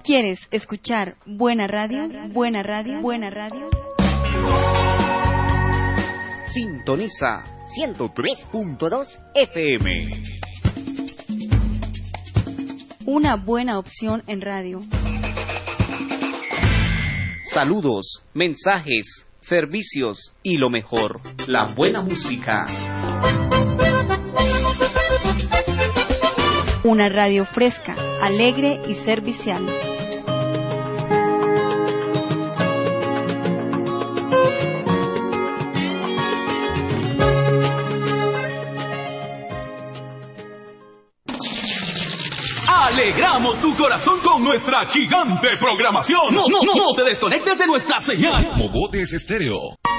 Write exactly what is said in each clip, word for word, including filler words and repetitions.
¿Quieres escuchar buena radio? Buena radio, buena radio. Sintoniza ciento tres punto dos F M. Una buena opción en radio. Saludos, mensajes, servicios y lo mejor, la buena música. Una radio fresca, alegre y servicial. Alegramos tu corazón con nuestra gigante programación. No, no, no, no te desconectes de nuestra señal. Mogotes Estéreo.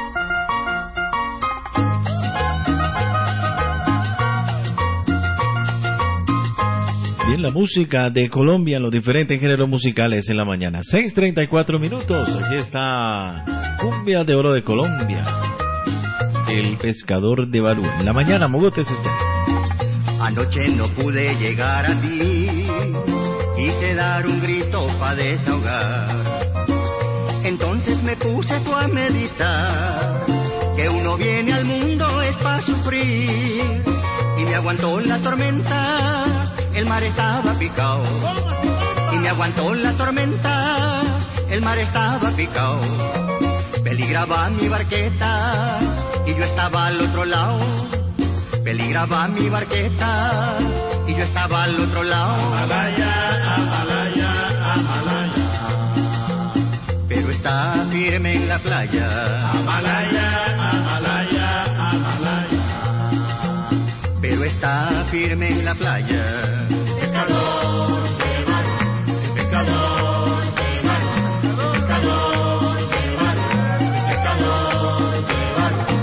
Bien, la música de Colombia en los diferentes géneros musicales en la mañana. seis treinta y cuatro minutos. Aquí está Cumbia de Oro de Colombia. El pescador de Barú. En la mañana, Mogotes Estéreo. Anoche no pude llegar a ti, quise dar un grito pa' desahogar. Entonces me puse tú a meditar, que uno viene al mundo es pa' sufrir. Y me aguantó la tormenta, el mar estaba picao. Y me aguantó la tormenta, el mar estaba picao. Peligraba mi barqueta y yo estaba al otro lado. Peligraba mi barqueta y yo estaba al otro lado. Amalaya, Amalaya, Amalaya. Pero está firme en la playa. Amalaya, Amalaya, Amalaya. Pero está firme en la playa. Pescador de Barú, pescador de Barú, pescador de Barú, pescador de Barú.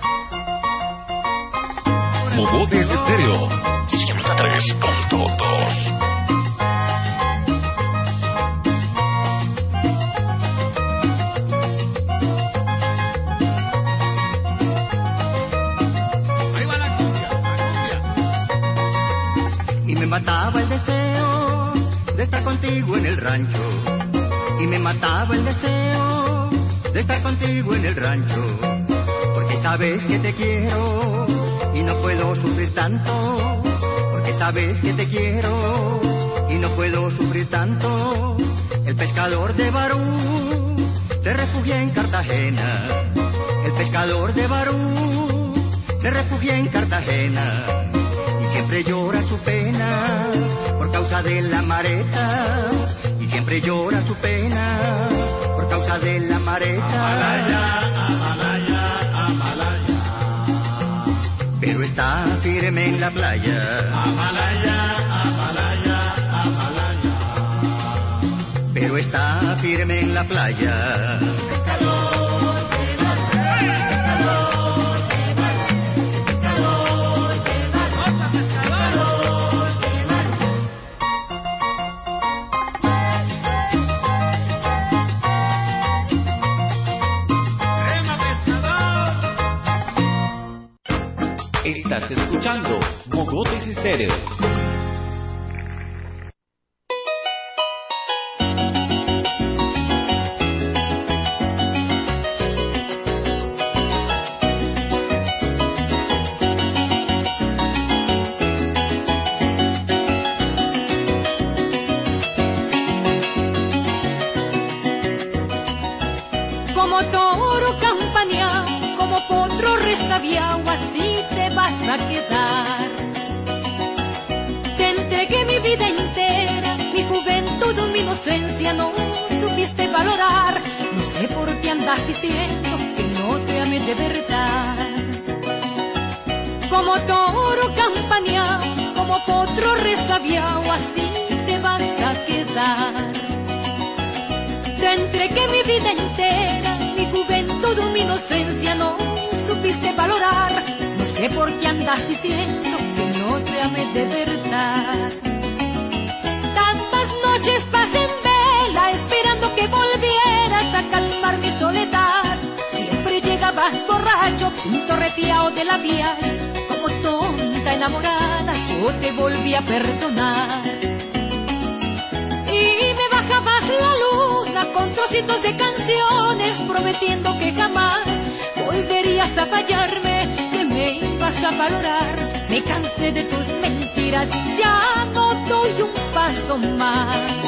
Mogotes Estéreo ciento tres punto dos. Ahí va la cumbia, la cumbia. Y me mataba el deseo de estar contigo en el rancho. Y me mataba el deseo de estar contigo en el rancho. Porque sabes que te quiero y no puedo sufrir tanto, porque sabes que te quiero y no puedo sufrir tanto. El pescador de Barú se refugia en Cartagena. El pescador de Barú se refugia en Cartagena. Y siempre llora su pena por causa de la mareta. Y siempre llora su pena por causa de la mareta. Amalaya, Amalaya, Amalaya. Pero está firme en la playa. Amalaya, Amalaya, Amalaya. Pero está firme en la playa. Pescador de Barú, pescador de Barú, pescador de Barú, pescador de Barú. ¡Crema, pescador! Estás escuchando Mogotes Estéreo. Como toro campaña, como potro resabiado, así te vas a quedar. Te entregué mi vida entera, mi juventud, mi inocencia, no supiste valorar. No sé por qué andas diciendo que no te amé de verdad. Como toro campaña, como potro resabiado, así te vas a quedar. Te entregué mi vida entera, mi juventud, mi inocencia, no supiste valorar. No sé por qué andas diciendo que no te amé de verdad. Tantas noches pasé en vela esperando que volvieras a calmar mi soledad. Siempre llegabas borracho, un torreteado de labial. Como tonta enamorada yo te volví a perdonar. Y me bajabas pedacitos de canciones prometiendo que jamás volverías a fallarme, que me ibas a valorar. Me cansé de tus mentiras, ya no doy un paso más.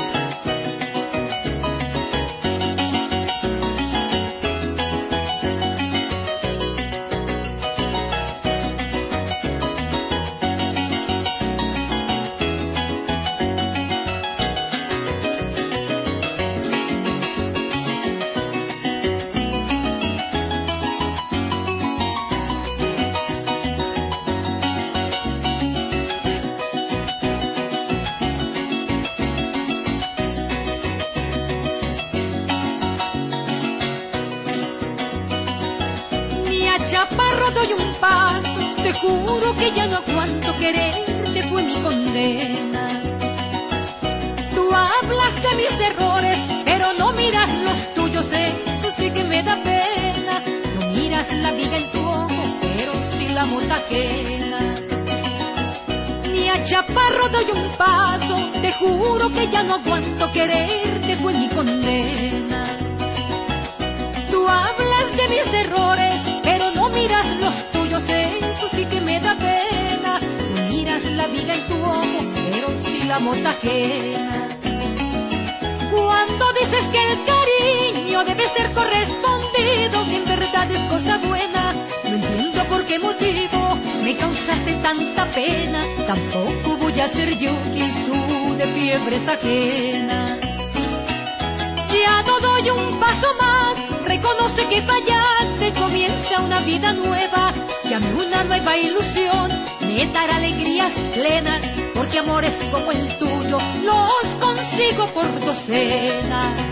Chaparro, doy un paso, te juro que ya no aguanto quererte, fue mi condena. Tú hablas de mis errores, pero no miras los tuyos, eso sí que me da pena. No miras la viga en tu ojo, pero sí la mota ajena. Ni a Chaparro doy un paso, te juro que ya no aguanto quererte, fue mi condena. Tú hablas de mis errores, pero no miras los tuyos, eso sí que me da pena. No miras la viga en tu ojo, pero sí la mota ajena. Cuando dices que el cariño debe ser correspondido, que en verdad es cosa buena, no entiendo por qué motivo me causaste tanta pena. Tampoco voy a ser yo quien sude fiebres ajenas. Ya no doy un paso más, reconoce que fallaste, comienza una vida nueva, llame una nueva ilusión, me dará alegrías plenas, porque amores como el tuyo los consigo por docenas.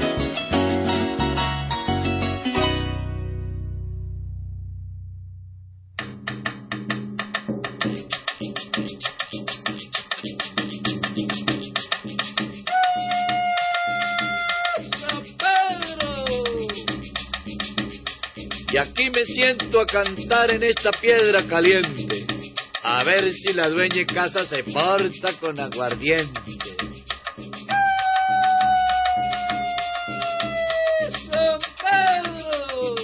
Y aquí me siento a cantar en esta piedra caliente, a ver si la dueña de casa se porta con aguardiente. ¡San Pedro!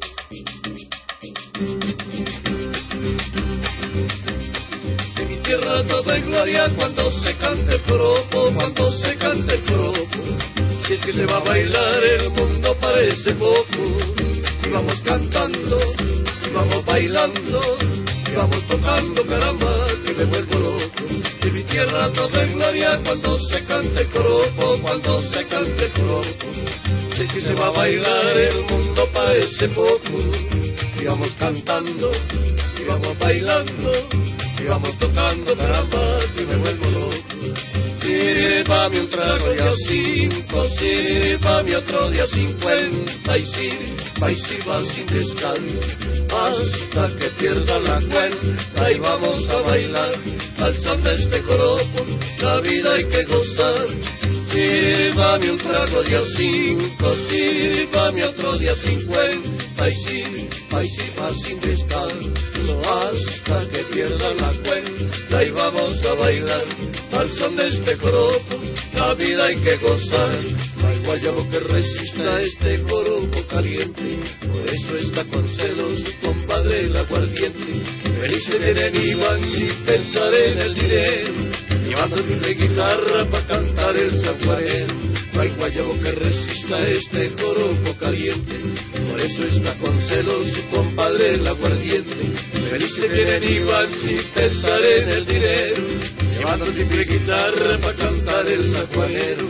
En mi tierra todo es gloria cuando se cante propo, cuando se cante propo. Si es que se va a bailar el mundo parece poco. Y vamos cantando, y vamos bailando, y vamos tocando, caramba, que me vuelvo loco. De mi tierra todo es gloria cuando se cante cropo, cuando se cante cropo. Sé que se va a bailar, el mundo parece poco. Y vamos cantando, y vamos bailando, y vamos tocando, caramba, que me vuelvo loco. Sírvame un trago de a cinco, sírvame otro de a cincuenta y sirva y sirva sin descanso hasta que pierda la cuenta y vamos a bailar al son de este joropo, la vida hay que gozar. Sírvame un trago de a cinco, sírvame otro de a cincuenta y sirva y sirva sin descanso hasta que pierda la cuenta y vamos a bailar al son de este joropo, la vida hay que gozar. No hay guayabo que resista este joropo caliente, por eso está con celos su compadre el aguardiente. Feliz se vienen y van sin pensar en el dinero, llevando una guitarra pa' cantar el sanjuanero. No hay guayabo que resista este joropo caliente, por eso está con celos su compadre el aguardiente. Feliz se vienen y van sin pensar en el dinero, llevando triple guitarra pa' cantar el sanjuanero.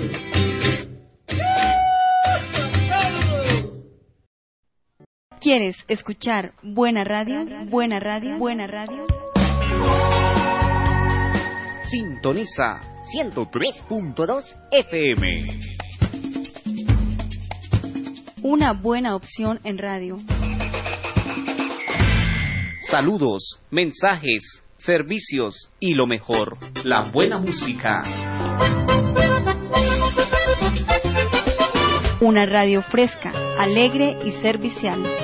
¿Quieres escuchar buena radio? Buena radio, buena radio. Sintoniza ciento tres punto dos F M. Una buena opción en radio. Saludos, mensajes, servicios y lo mejor, la buena música. Una radio fresca, alegre y servicial.